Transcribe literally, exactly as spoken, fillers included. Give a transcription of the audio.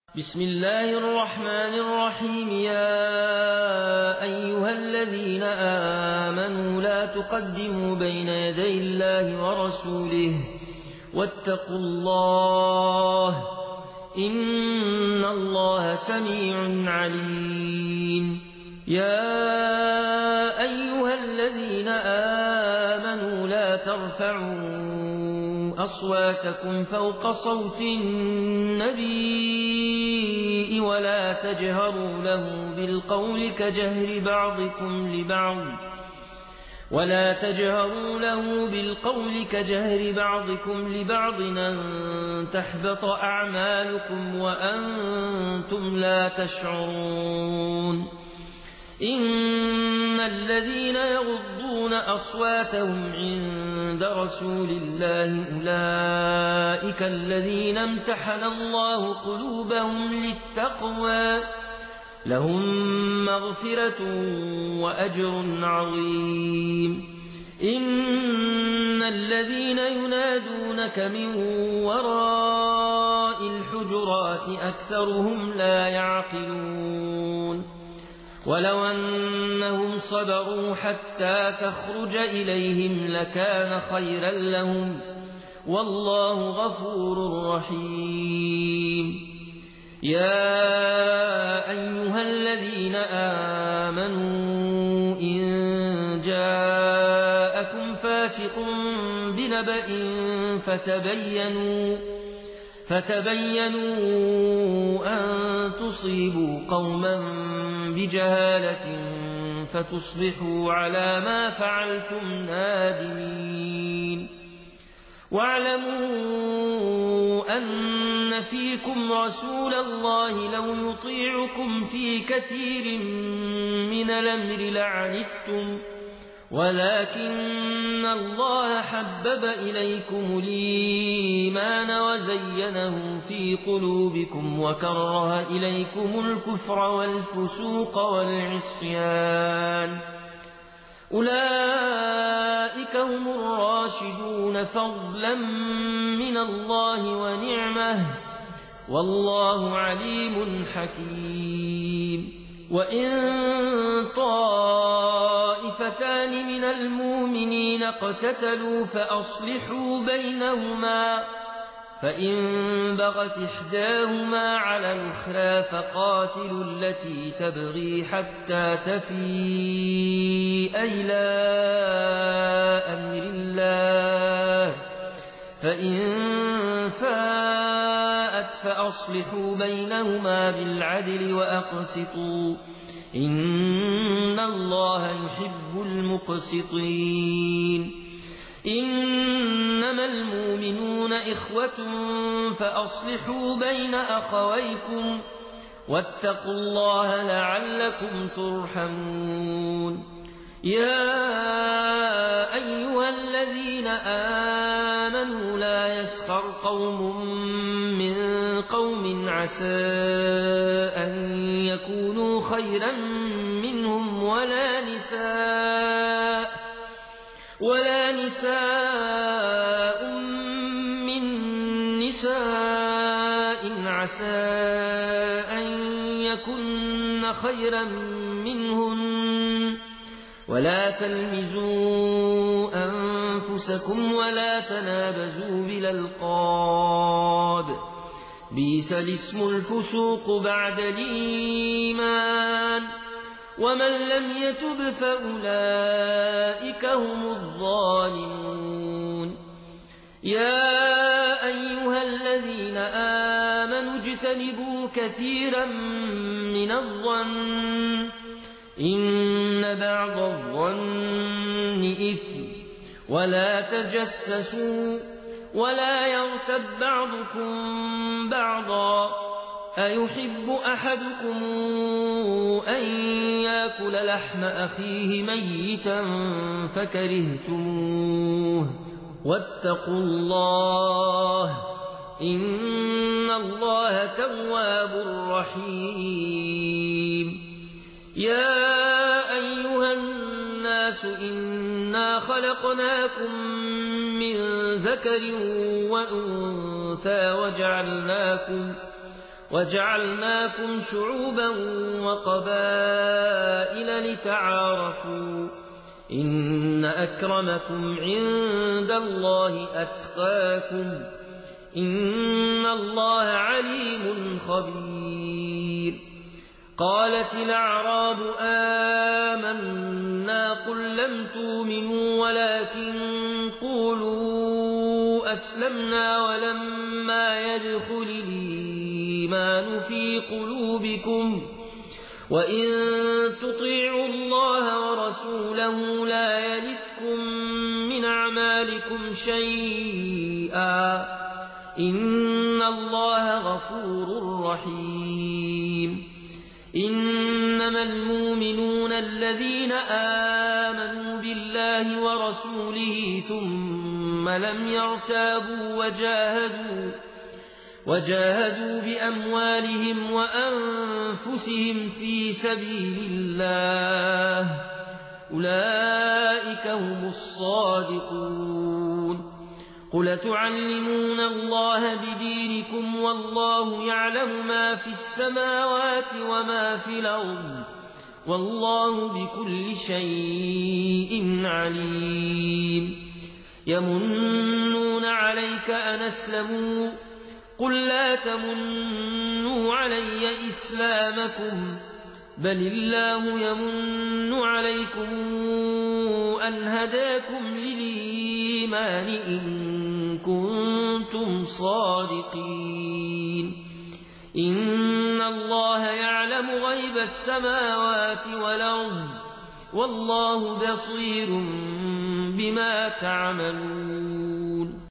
بسم الله الرحمن الرحيم. يا أيها الذين آمنوا لا تقدموا بين يدي الله ورسوله واتقوا الله إن الله سميع عليم. يا أيها الذين آمنوا لا ترفعوا أصواتكم فوق صوت النبي ولا تجهروا له بالقول كجهر بعضكم لبعض ولا تجهروا له بالقول كجهر بعضكم لبعض أن تحبط أعمالكم وأنتم لا تشعرون. إن الذين يغضون أصواتهم عند رسول الله أولئك الذين امتحن الله قلوبهم للتقوى لهم مغفرة وأجر عظيم. إن الذين ينادونك من وراء الحجرات أكثرهم لا يعقلون. ولو أنهم صبروا حتى تخرج إليهم لكان خيرا لهم والله غفور رحيم. يا أيها الذين آمنوا إن جاءكم فاسق بنبأ فتبينوا فتبينوا أن تصيبوا قوما بجهالة فتصبحوا على ما فعلتم نادمين. واعلموا أن فيكم رسول الله لو يطيعكم في كثير من الأمر لعنتم ولكن الله حبب إليكم الإيمان وزينه في قلوبكم وكره إليكم الكفر والفسوق والعصيان أولئك هم الراشدون فضلا من الله ونعمه والله عليم حكيم. وإن طائفتان من المؤمنين اقتتلوا فأصلحوا بينهما فإن بغت إحداهما على الأخرى فقاتلوا التي تبغي حتى تفيء إلى أمر الله فإن فاءت فأصلحوا بينهما بالعدل وأقسطوا إن الله يحب المقسطين. إنما المؤمنون إخوة فأصلحوا بين أخويكم واتقوا الله لعلكم ترحمون. يا أيها الذين آمنوا لا يسخر قوم من قوم عسى أن يكونوا خيرا منهم ولا نساء ولا نساء من نساء عسى أن يكن خيرا منهن ولا تلمزوا أنفسكم ولا تنابزوا بالألقاب بئس الاسم الفسوق بعد الإيمان ومن لم يتب فأولئك هم الظالمون. يا أيها الذين آمنوا اجتنبوا كثيرا من الظن إن بعض الظن إثم ولا تجسسوا ولا يغتب بعضكم بعضا أيحب أحدكم أن يأكل لحم أخيه ميتا فكرهتموه واتقوا الله إن الله تواب رحيم. يا أيها الناس إنا خلقناكم من ذكر وأنثى وجعلناكم وجعلناكم شعوبا وقبائل لتعارفوا إن أكرمكم عند الله أتقاكم إن الله عليم خبير. قالت الأعراب آمنا قل لم تؤمنوا ولكن قولوا أسلمنا ولما يدخل الإيمان في قلوبكم وإن تطيعوا الله ورسوله لا يلتكم من أعمالكم شيئا إن الله غفور رحيم. إنما المؤمنون الذين آمنوا بالله ورسوله ثم لم يرتابوا وجاهدوا وجاهدوا بأموالهم وأنفسهم في سبيل الله أولئك هم الصادقون. قل تعلمون الله بدينكم والله يعلم ما في السماوات وما في الأرض والله بكل شيء عليم. يمنون عليك أن أسلموا قل لا تمنوا علي إسلامكم بل الله يمن عليكم أن هداكم للإيمان إن كنتم صادقين. إن الله يعلم غيب السماوات والأرض والله بصير بما تعملون.